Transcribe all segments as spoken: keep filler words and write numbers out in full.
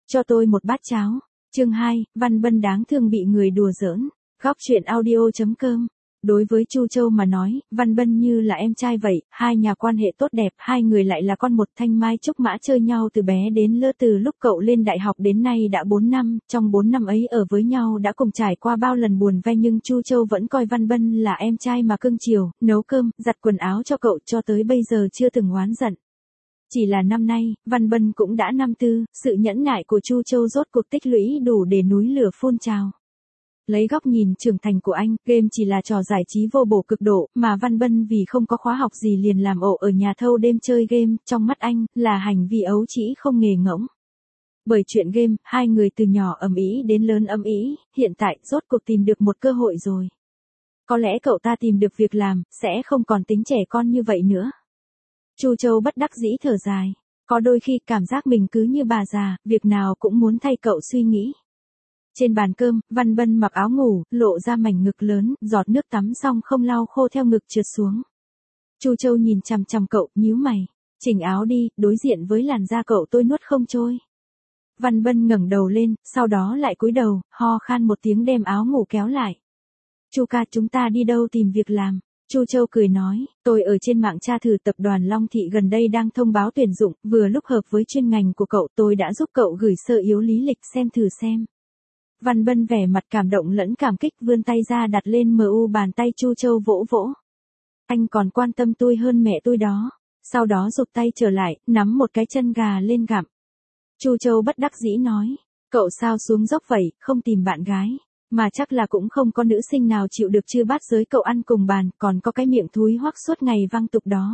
Cho tôi một bát cháo. Chương hai, Văn Bân đáng thương bị người đùa giỡn. Góc truyện audio chấm com. Đối với Chu Châu mà nói, Văn Bân như là em trai vậy, hai nhà quan hệ tốt đẹp, hai người lại là con một thanh mai trúc mã chơi nhau từ bé đến lớn, từ lúc cậu lên đại học đến nay đã bốn năm, trong bốn năm ấy ở với nhau đã cùng trải qua bao lần buồn ve, nhưng Chu Châu vẫn coi Văn Bân là em trai mà cưng chiều, nấu cơm, giặt quần áo cho cậu, cho tới bây giờ chưa từng oán giận. Chỉ là năm nay, Văn Bân cũng đã năm tư, sự nhẫn nại của Chu Châu rốt cuộc tích lũy đủ để núi lửa phun trào. Lấy góc nhìn trưởng thành của anh, game chỉ là trò giải trí vô bổ cực độ, mà Văn Bân vì không có khóa học gì liền làm ổ ở nhà thâu đêm chơi game, trong mắt anh, là hành vi ấu trĩ không nghề ngỗng. Bởi chuyện game, hai người từ nhỏ ầm ĩ đến lớn ầm ĩ, hiện tại rốt cuộc tìm được một cơ hội rồi. Có lẽ cậu ta tìm được việc làm, sẽ không còn tính trẻ con như vậy nữa. Chu Châu bất đắc dĩ thở dài, có đôi khi cảm giác mình cứ như bà già, việc nào cũng muốn thay cậu suy nghĩ. Trên bàn cơm, Văn Bân mặc áo ngủ, lộ ra mảnh ngực lớn, giọt nước tắm xong không lau khô theo ngực trượt xuống. Chu Châu nhìn chằm chằm cậu, nhíu mày, chỉnh áo đi, đối diện với làn da cậu tôi nuốt không trôi. Văn Bân ngẩng đầu lên, sau đó lại cúi đầu, ho khan một tiếng đem áo ngủ kéo lại. Chu ca, chúng ta đi đâu tìm việc làm? Chu Châu cười nói, tôi ở trên mạng tra thử tập đoàn Long Thị gần đây đang thông báo tuyển dụng, vừa lúc hợp với chuyên ngành của cậu, tôi đã giúp cậu gửi sơ yếu lý lịch xem thử xem. Văn Bân vẻ mặt cảm động lẫn cảm kích, vươn tay ra đặt lên mờ u bàn tay Chu Châu vỗ vỗ. Anh còn quan tâm tôi hơn mẹ tôi đó. Sau đó giục tay trở lại, nắm một cái chân gà lên gặm. Chu Châu bất đắc dĩ nói, cậu sao xuống dốc vậy, không tìm bạn gái. Mà chắc là cũng không có nữ sinh nào chịu được chư bát giới cậu ăn cùng bàn, còn có cái miệng thúi hoắc suốt ngày văng tục đó.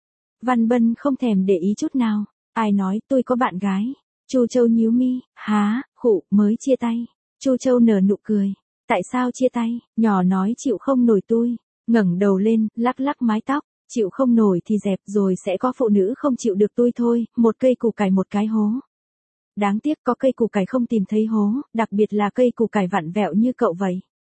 Văn Bân không thèm để ý chút nào. Ai nói tôi có bạn gái? Chu Châu nhíu mi, há, khụ, mới chia tay. Chu Châu nở nụ cười. Tại sao chia tay? Nhỏ nói chịu không nổi tôi. Ngẩng đầu lên, lắc lắc mái tóc. Chịu không nổi thì dẹp, rồi sẽ có phụ nữ không chịu được tôi thôi. Một cây củ cải một cái hố. Đáng tiếc có cây củ cải không tìm thấy hố, đặc biệt là cây củ cải vặn vẹo như cậu vậy.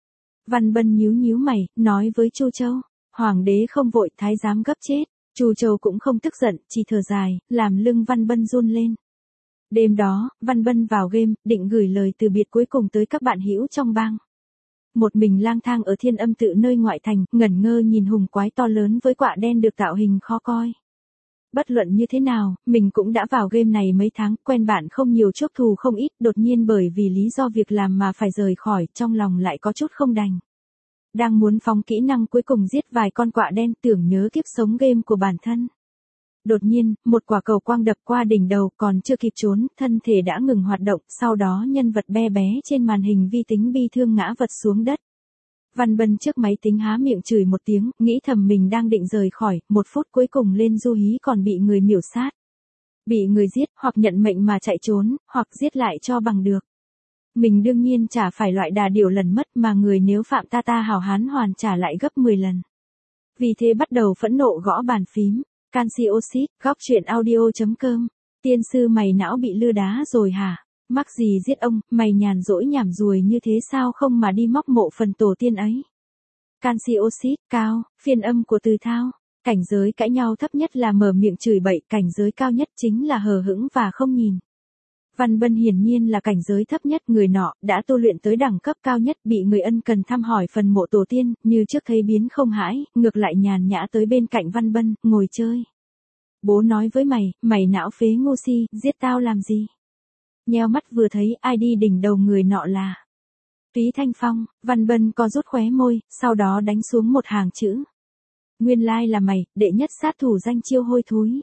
Văn Bân nhíu nhíu mày, nói với Chu Châu. Hoàng đế không vội, thái giám gấp chết. Chu Châu cũng không tức giận, chỉ thở dài, làm lưng Văn Bân run lên. Đêm đó, Văn Bân vào game, định gửi lời từ biệt cuối cùng tới các bạn hữu trong bang. Một mình lang thang ở Thiên Âm Tự nơi ngoại thành, ngẩn ngơ nhìn hùng quái to lớn với quạ đen được tạo hình khó coi. Bất luận như thế nào, mình cũng đã vào game này mấy tháng, quen bạn không nhiều chuốc thù không ít, đột nhiên bởi vì lý do việc làm mà phải rời khỏi, trong lòng lại có chút không đành. Đang muốn phóng kỹ năng cuối cùng giết vài con quạ đen, tưởng nhớ kiếp sống game của bản thân. Đột nhiên, một quả cầu quang đập qua đỉnh đầu, còn chưa kịp trốn, thân thể đã ngừng hoạt động, sau đó nhân vật bé bé trên màn hình vi tính bi thương ngã vật xuống đất. Văn Bân trước máy tính há miệng chửi một tiếng, nghĩ thầm mình đang định rời khỏi, một phút cuối cùng lên du hí còn bị người miểu sát. Bị người giết, hoặc nhận mệnh mà chạy trốn, hoặc giết lại cho bằng được. Mình đương nhiên chả phải loại đà điểu lần mất, mà người nếu phạm ta ta hào hán hoàn trả lại gấp mười lần. Vì thế bắt đầu phẫn nộ gõ bàn phím. Canxi oxit, góc truyện audio chấm com. Tiên sư mày não bị lưa đá rồi hả? Mắc gì giết ông, mày nhàn rỗi nhảm ruồi như thế sao không mà đi móc mộ phần tổ tiên ấy? Canxi oxit, cao, phiên âm của từ thao. Cảnh giới cãi nhau thấp nhất là mở miệng chửi bậy, cảnh giới cao nhất chính là hờ hững và không nhìn. Văn Bân hiển nhiên là cảnh giới thấp nhất, người nọ đã tu luyện tới đẳng cấp cao nhất, bị người ân cần thăm hỏi phần mộ tổ tiên, như trước thấy biến không hãi, ngược lại nhàn nhã tới bên cạnh Văn Bân, ngồi chơi. Bố nói với mày, mày não phế ngu si, giết tao làm gì? Nheo mắt vừa thấy ai đi đỉnh đầu người nọ là Túy Thanh Phong. Văn Bân co rút khóe môi, sau đó đánh xuống một hàng chữ. Nguyên lai là mày, đệ nhất sát thủ danh chiêu hôi thúi.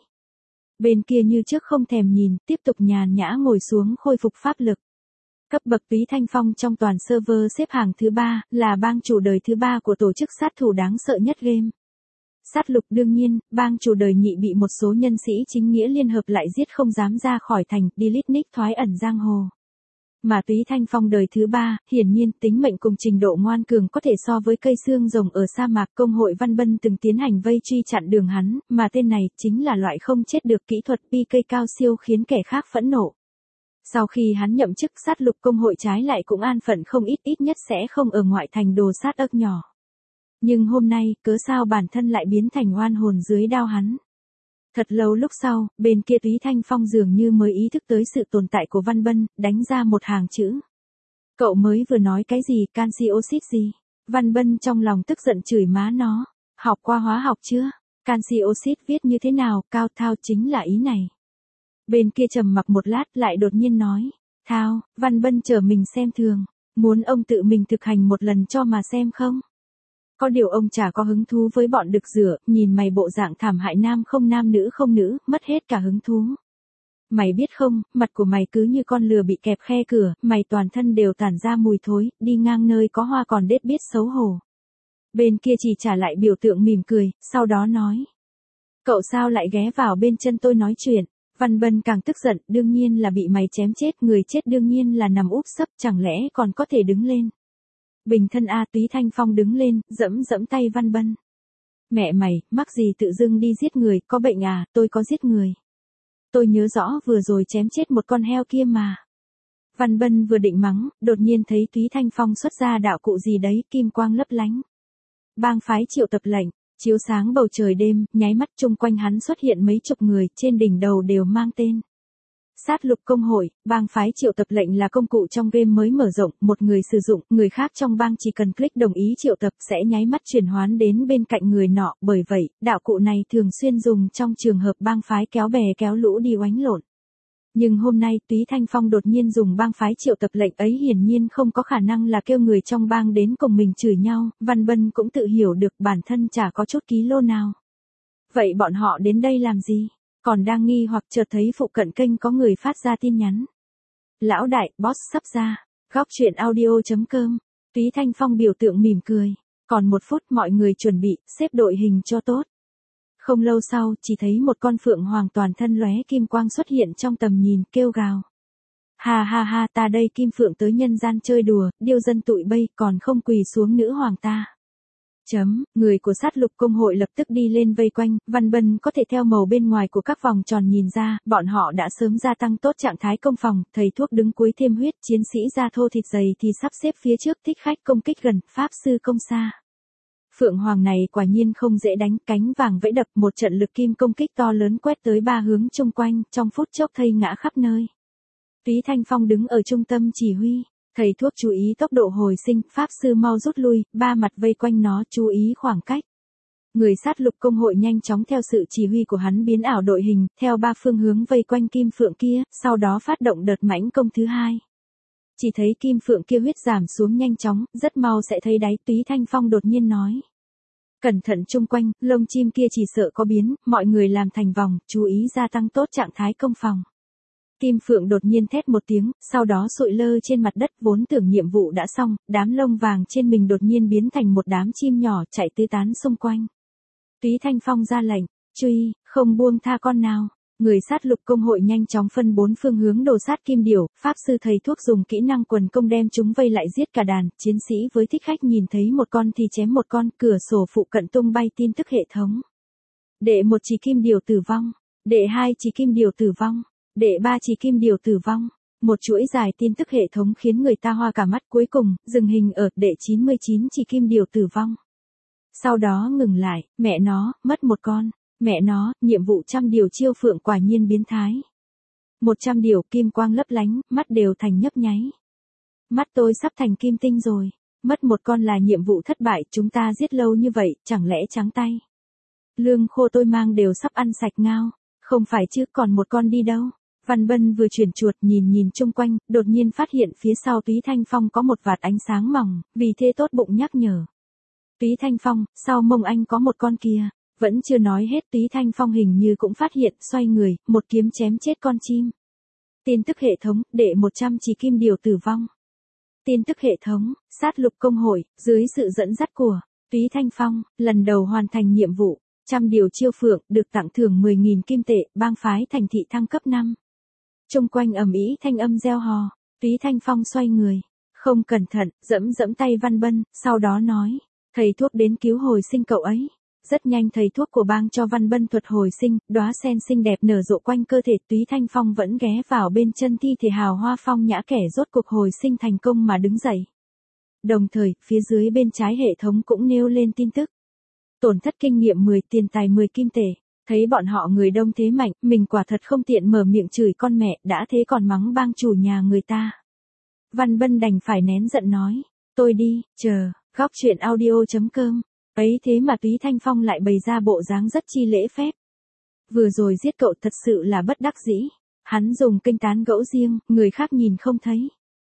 Bên kia như trước không thèm nhìn, tiếp tục nhàn nhã ngồi xuống khôi phục pháp lực. Cấp bậc Túy Thanh Phong trong toàn server xếp hàng thứ ba, là bang chủ đời thứ ba của tổ chức sát thủ đáng sợ nhất game. Sát lục đương nhiên, bang chủ đời nhị bị một số nhân sĩ chính nghĩa liên hợp lại giết không dám ra khỏi thành, delete nick thoái ẩn giang hồ. Mà Túy Thanh Phong đời thứ ba, hiển nhiên tính mệnh cùng trình độ ngoan cường có thể so với cây xương rồng ở sa mạc. Công hội Văn Bân từng tiến hành vây truy chặn đường hắn, mà tên này chính là loại không chết được, kỹ thuật pê ca cao siêu khiến kẻ khác phẫn nộ. Sau khi hắn nhậm chức sát lục, công hội trái lại cũng an phận không ít, ít nhất sẽ không ở ngoại thành đồ sát ức nhỏ. Nhưng hôm nay, cớ sao bản thân lại biến thành oan hồn dưới đao hắn? Thật lâu lúc sau, bên kia Túy Thanh Phong dường như mới ý thức tới sự tồn tại của Văn Bân, đánh ra một hàng chữ. Cậu mới vừa nói cái gì, canxi oxit gì? Văn Bân trong lòng tức giận chửi má nó. Học qua hóa học chưa? Canxi oxit viết như thế nào, cao thao chính là ý này. Bên kia trầm mặc một lát lại đột nhiên nói. Thao, Văn Bân chờ mình xem thường. Muốn ông tự mình thực hành một lần cho mà xem không? Có điều ông chả có hứng thú với bọn đực rửa, nhìn mày bộ dạng thảm hại nam không nam nữ không nữ, mất hết cả hứng thú. Mày biết không, mặt của mày cứ như con lừa bị kẹp khe cửa, mày toàn thân đều tản ra mùi thối, đi ngang nơi có hoa còn đết biết xấu hổ. Bên kia chỉ trả lại biểu tượng mỉm cười, sau đó nói. Cậu sao lại ghé vào bên chân tôi nói chuyện? Văn Bân càng tức giận, đương nhiên là bị mày chém chết, người chết đương nhiên là nằm úp sấp, chẳng lẽ còn có thể đứng lên. Bình thân A. Túy Thanh Phong đứng lên, dẫm dẫm tay Văn Bân. Mẹ mày, mắc gì tự dưng đi giết người, có bệnh à, tôi có giết người. Tôi nhớ rõ vừa rồi chém chết một con heo kia mà. Văn Bân vừa định mắng, đột nhiên thấy Túy Thanh Phong xuất ra đạo cụ gì đấy, kim quang lấp lánh. Bang phái triệu tập lệnh, chiếu sáng bầu trời đêm, nháy mắt chung quanh hắn xuất hiện mấy chục người, trên đỉnh đầu đều mang tên. Sát lục công hội, bang phái triệu tập lệnh là công cụ trong game mới mở rộng, một người sử dụng, người khác trong bang chỉ cần click đồng ý triệu tập sẽ nháy mắt chuyển hoán đến bên cạnh người nọ, bởi vậy, đạo cụ này thường xuyên dùng trong trường hợp bang phái kéo bè kéo lũ đi oánh lộn. Nhưng hôm nay Túy Thanh Phong đột nhiên dùng bang phái triệu tập lệnh ấy hiển nhiên không có khả năng là kêu người trong bang đến cùng mình chửi nhau, Văn Bân cũng tự hiểu được bản thân chả có chút ký lô nào. Vậy bọn họ đến đây làm gì? Còn đang nghi hoặc chợt thấy phụ cận kênh có người phát ra tin nhắn. Lão đại, boss sắp ra. Góc truyện audio chấm com. Túy Thanh Phong biểu tượng mỉm cười. Còn một phút mọi người chuẩn bị, xếp đội hình cho tốt. Không lâu sau, chỉ thấy một con phượng hoàng toàn thân lóe kim quang xuất hiện trong tầm nhìn, kêu gào. Ha ha ha, ta đây Kim Phượng tới nhân gian chơi đùa, điêu dân tụi bây, còn không quỳ xuống nữ hoàng ta. Chấm, người của sát lục công hội lập tức đi lên vây quanh, Văn Bân có thể theo màu bên ngoài của các vòng tròn nhìn ra, bọn họ đã sớm gia tăng tốt trạng thái công phòng, thầy thuốc đứng cuối thêm huyết, chiến sĩ da thô thịt dày thì sắp xếp phía trước, thích khách công kích gần, pháp sư công xa. Phượng Hoàng này quả nhiên không dễ đánh, cánh vàng vẫy đập, một trận lực kim công kích to lớn quét tới ba hướng chung quanh, trong phút chốc thây ngã khắp nơi. Túy Thanh Phong đứng ở trung tâm chỉ huy. Thầy thuốc chú ý tốc độ hồi sinh, pháp sư mau rút lui, ba mặt vây quanh nó, chú ý khoảng cách. Người sát lục công hội nhanh chóng theo sự chỉ huy của hắn biến ảo đội hình, theo ba phương hướng vây quanh Kim Phượng kia, sau đó phát động đợt mãnh công thứ hai. Chỉ thấy Kim Phượng kia huyết giảm xuống nhanh chóng, rất mau sẽ thấy đáy. Túy Thanh Phong đột nhiên nói. Cẩn thận chung quanh, lông chim kia chỉ sợ có biến, mọi người làm thành vòng, chú ý gia tăng tốt trạng thái công phòng. Kim Phượng đột nhiên thét một tiếng, sau đó sụi lơ trên mặt đất, vốn tưởng nhiệm vụ đã xong, đám lông vàng trên mình đột nhiên biến thành một đám chim nhỏ chạy tứ tán xung quanh. Túy Thanh Phong ra lệnh, truy, không buông tha con nào. Người sát lục công hội nhanh chóng phân bốn phương hướng đồ sát kim điểu, pháp sư thầy thuốc dùng kỹ năng quần công đem chúng vây lại giết cả đàn, chiến sĩ với thích khách nhìn thấy một con thì chém một con, cửa sổ phụ cận tung bay tin tức hệ thống. Đệ một chỉ kim điểu tử vong, đệ hai chỉ kim điểu tử vong. Đệ ba chỉ kim điểu tử vong, một chuỗi dài tin tức hệ thống khiến người ta hoa cả mắt, cuối cùng, dừng hình ở đệ chín mươi chín chỉ kim điểu tử vong. Sau đó ngừng lại, mẹ nó, mất một con, mẹ nó, nhiệm vụ trăm điều chiêu phượng quả nhiên biến thái. Một trăm điều kim quang lấp lánh, mắt đều thành nhấp nháy. Mắt tôi sắp thành kim tinh rồi, mất một con là nhiệm vụ thất bại, chúng ta giết lâu như vậy, chẳng lẽ trắng tay. Lương khô tôi mang đều sắp ăn sạch ngao, không phải chứ, còn một con đi đâu. Văn Bân vừa chuyển chuột nhìn nhìn chung quanh, đột nhiên phát hiện phía sau Túy Thanh Phong có một vạt ánh sáng mỏng, vì thế tốt bụng nhắc nhở. Túy Thanh Phong, sau mông anh có một con kia, vẫn chưa nói hết Túy Thanh Phong hình như cũng phát hiện, xoay người, một kiếm chém chết con chim. Tin tức hệ thống, đệ một trăm chỉ kim điểu tử vong. Tin tức hệ thống, sát lục công hội, dưới sự dẫn dắt của Túy Thanh Phong, lần đầu hoàn thành nhiệm vụ, trăm điều chiêu phượng, được tặng thưởng mười nghìn kim tệ, bang phái thành thị thăng cấp năm. Trung quanh ầm ĩ thanh âm reo hò, Túy Thanh Phong xoay người, không cẩn thận, dẫm dẫm tay Văn Bân, sau đó nói, thầy thuốc đến cứu hồi sinh cậu ấy. Rất nhanh thầy thuốc của bang cho Văn Bân thuật hồi sinh, đóa sen xinh đẹp nở rộ quanh cơ thể, Túy Thanh Phong vẫn ghé vào bên chân thi thể hào hoa phong nhã kẻ rốt cuộc hồi sinh thành công mà đứng dậy. Đồng thời, phía dưới bên trái hệ thống cũng nêu lên tin tức. Tổn thất kinh nghiệm mười, tiền tài mười kim tệ. Thấy bọn họ người đông thế mạnh, mình quả thật không tiện mở miệng chửi con mẹ, đã thế còn mắng bang chủ nhà người ta. Văn Bân đành phải nén giận nói, tôi đi, chờ, góc chuyện audio chấm com. Ấy thế mà Túy Thanh Phong lại bày ra bộ dáng rất chi lễ phép. Vừa rồi giết cậu thật sự là bất đắc dĩ. Hắn dùng kênh tán gẫu riêng, người khác nhìn không thấy.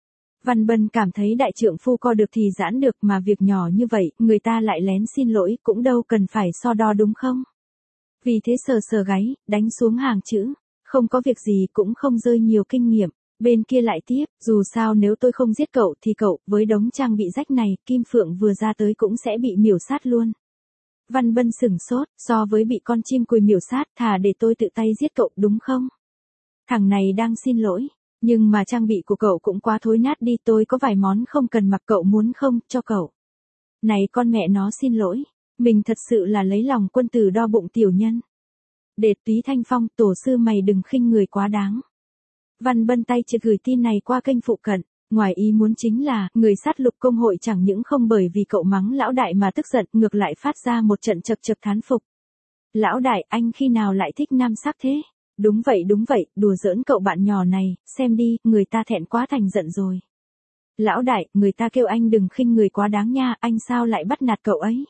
Văn Bân cảm thấy đại trượng phu co được thì giãn được, mà việc nhỏ như vậy, người ta lại lén xin lỗi, cũng đâu cần phải so đo đúng không? Vì thế sờ sờ gáy, đánh xuống hàng chữ, không có việc gì cũng không rơi nhiều kinh nghiệm. Bên kia lại tiếp, dù sao nếu tôi không giết cậu thì cậu, với đống trang bị rách này, Kim Phượng vừa ra tới cũng sẽ bị miểu sát luôn. Văn Bân sửng sốt, so với bị con chim cùi miểu sát, thà để tôi tự tay giết cậu, đúng không? Thằng này đang xin lỗi, nhưng mà trang bị của cậu cũng quá thối nát đi, tôi có vài món không cần mặc, cậu muốn không, cho cậu. Này con mẹ nó, xin lỗi, mình thật sự là lấy lòng quân tử đo bụng tiểu nhân. Để Túy Thanh Phong, tổ sư mày đừng khinh người quá đáng. Văn Bân tay chưa gửi tin này qua kênh phụ cận, ngoài ý muốn chính là, người sát lục công hội chẳng những không bởi vì cậu mắng lão đại mà tức giận, ngược lại phát ra một trận chật chật thán phục. Lão đại, anh khi nào lại thích nam sắc thế? Đúng vậy đúng vậy, đùa giỡn cậu bạn nhỏ này, xem đi, người ta thẹn quá thành giận rồi. Lão đại, người ta kêu anh đừng khinh người quá đáng nha, anh sao lại bắt nạt cậu ấy?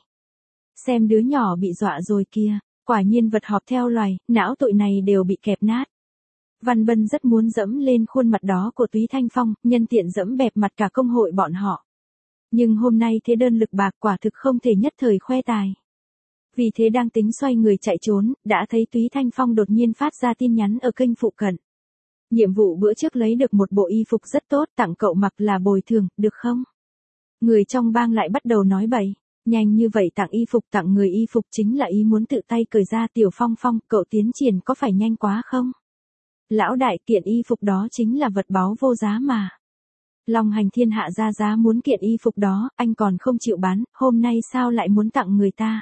Xem đứa nhỏ bị dọa rồi kìa, quả nhiên vật họp theo loài, não tụi này đều bị kẹp nát. Văn Bân rất muốn dẫm lên khuôn mặt đó của Túy Thanh Phong, nhân tiện dẫm bẹp mặt cả công hội bọn họ. Nhưng hôm nay thế đơn lực bạc quả thực không thể nhất thời khoe tài. Vì thế đang tính xoay người chạy trốn, đã thấy Túy Thanh Phong đột nhiên phát ra tin nhắn ở kênh phụ cận. Nhiệm vụ bữa trước lấy được một bộ y phục rất tốt, tặng cậu mặc là bồi thường, được không? Người trong bang lại bắt đầu nói bậy. Nhanh như vậy tặng y phục, tặng người y phục chính là ý muốn tự tay cởi ra. Tiểu Phong Phong, cậu tiến triển có phải nhanh quá không? Lão đại, kiện y phục đó chính là vật báu vô giá mà. Long hành thiên hạ ra giá muốn kiện y phục đó, anh còn không chịu bán, hôm nay sao lại muốn tặng người ta?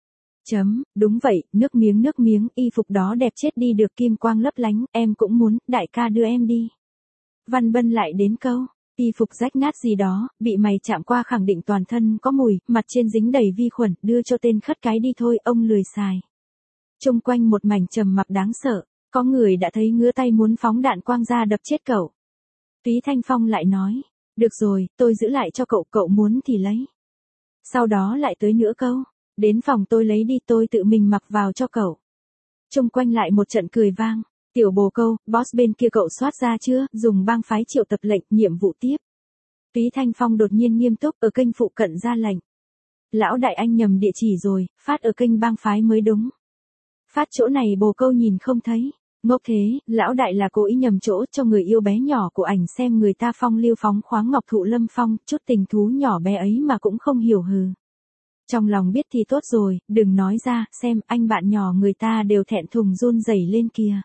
Chấm, đúng vậy, nước miếng nước miếng, y phục đó đẹp chết đi được, kim quang lấp lánh, em cũng muốn, đại ca đưa em đi. Văn Bân lại đến câu, y phục rách nát gì đó, bị mày chạm qua khẳng định toàn thân có mùi, mặt trên dính đầy vi khuẩn, đưa cho tên khất cái đi thôi, ông lười xài. Xung quanh một mảnh trầm mặc đáng sợ, có người đã thấy ngứa tay muốn phóng đạn quang ra đập chết cậu. Túy Thanh Phong lại nói, được rồi, tôi giữ lại cho cậu, cậu muốn thì lấy. Sau đó lại tới nữa câu, đến phòng tôi lấy đi, tôi tự mình mặc vào cho cậu. Xung quanh lại một trận cười vang, tiểu bồ câu, boss bên kia cậu soát ra chưa, dùng bang phái triệu tập lệnh, nhiệm vụ tiếp. Túy Thanh Phong đột nhiên nghiêm túc, ở kênh phụ cận ra lệnh. Lão đại anh nhầm địa chỉ rồi, phát ở kênh bang phái mới đúng. Phát chỗ này bồ câu nhìn không thấy. Ngốc thế, lão đại là cố ý nhầm chỗ cho người yêu bé nhỏ của ảnh xem người ta phong lưu phóng khoáng ngọc thụ lâm phong, chút tình thú nhỏ bé ấy mà cũng không hiểu hừ. Trong lòng biết thì tốt rồi, đừng nói ra, xem anh bạn nhỏ người ta đều thẹn thùng run rẩy lên kìa.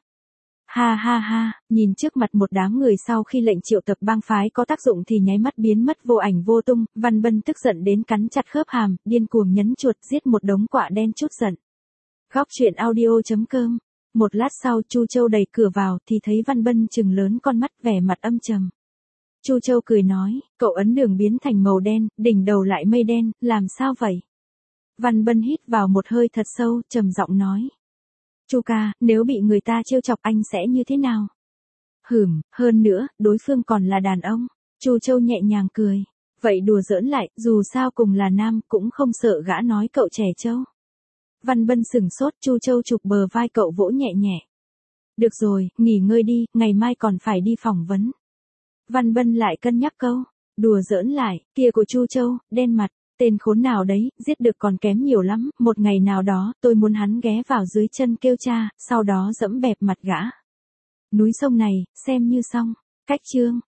Ha ha ha, nhìn trước mặt một đám người sau khi lệnh triệu tập bang phái có tác dụng thì nháy mắt biến mất vô ảnh vô tung, Văn Bân tức giận đến cắn chặt khớp hàm, điên cuồng nhấn chuột giết một đống quạ đen chút giận. Góc chuyện audio chấm com. Một lát sau Chu Châu đẩy cửa vào thì thấy Văn Bân trừng lớn con mắt vẻ mặt âm trầm. Chu Châu cười nói, cậu ấn đường biến thành màu đen, đỉnh đầu lại mây đen, làm sao vậy? Văn Bân hít vào một hơi thật sâu, trầm giọng nói. Chu ca, nếu bị người ta trêu chọc anh sẽ như thế nào? Hửm, hơn nữa, đối phương còn là đàn ông. Chu Châu nhẹ nhàng cười. Vậy đùa giỡn lại, dù sao cùng là nam, cũng không sợ gã nói cậu trẻ trâu. Văn Bân sửng sốt, Chu Châu chụp bờ vai cậu vỗ nhẹ nhẹ. Được rồi, nghỉ ngơi đi, ngày mai còn phải đi phỏng vấn. Văn Bân lại cân nhắc câu, đùa giỡn lại, kia của Chu Châu, đen mặt, tên khốn nào đấy, giết được còn kém nhiều lắm, một ngày nào đó, tôi muốn hắn ghé vào dưới chân kêu cha, sau đó dẫm bẹp mặt gã. Núi sông này, xem như xong, cách chương.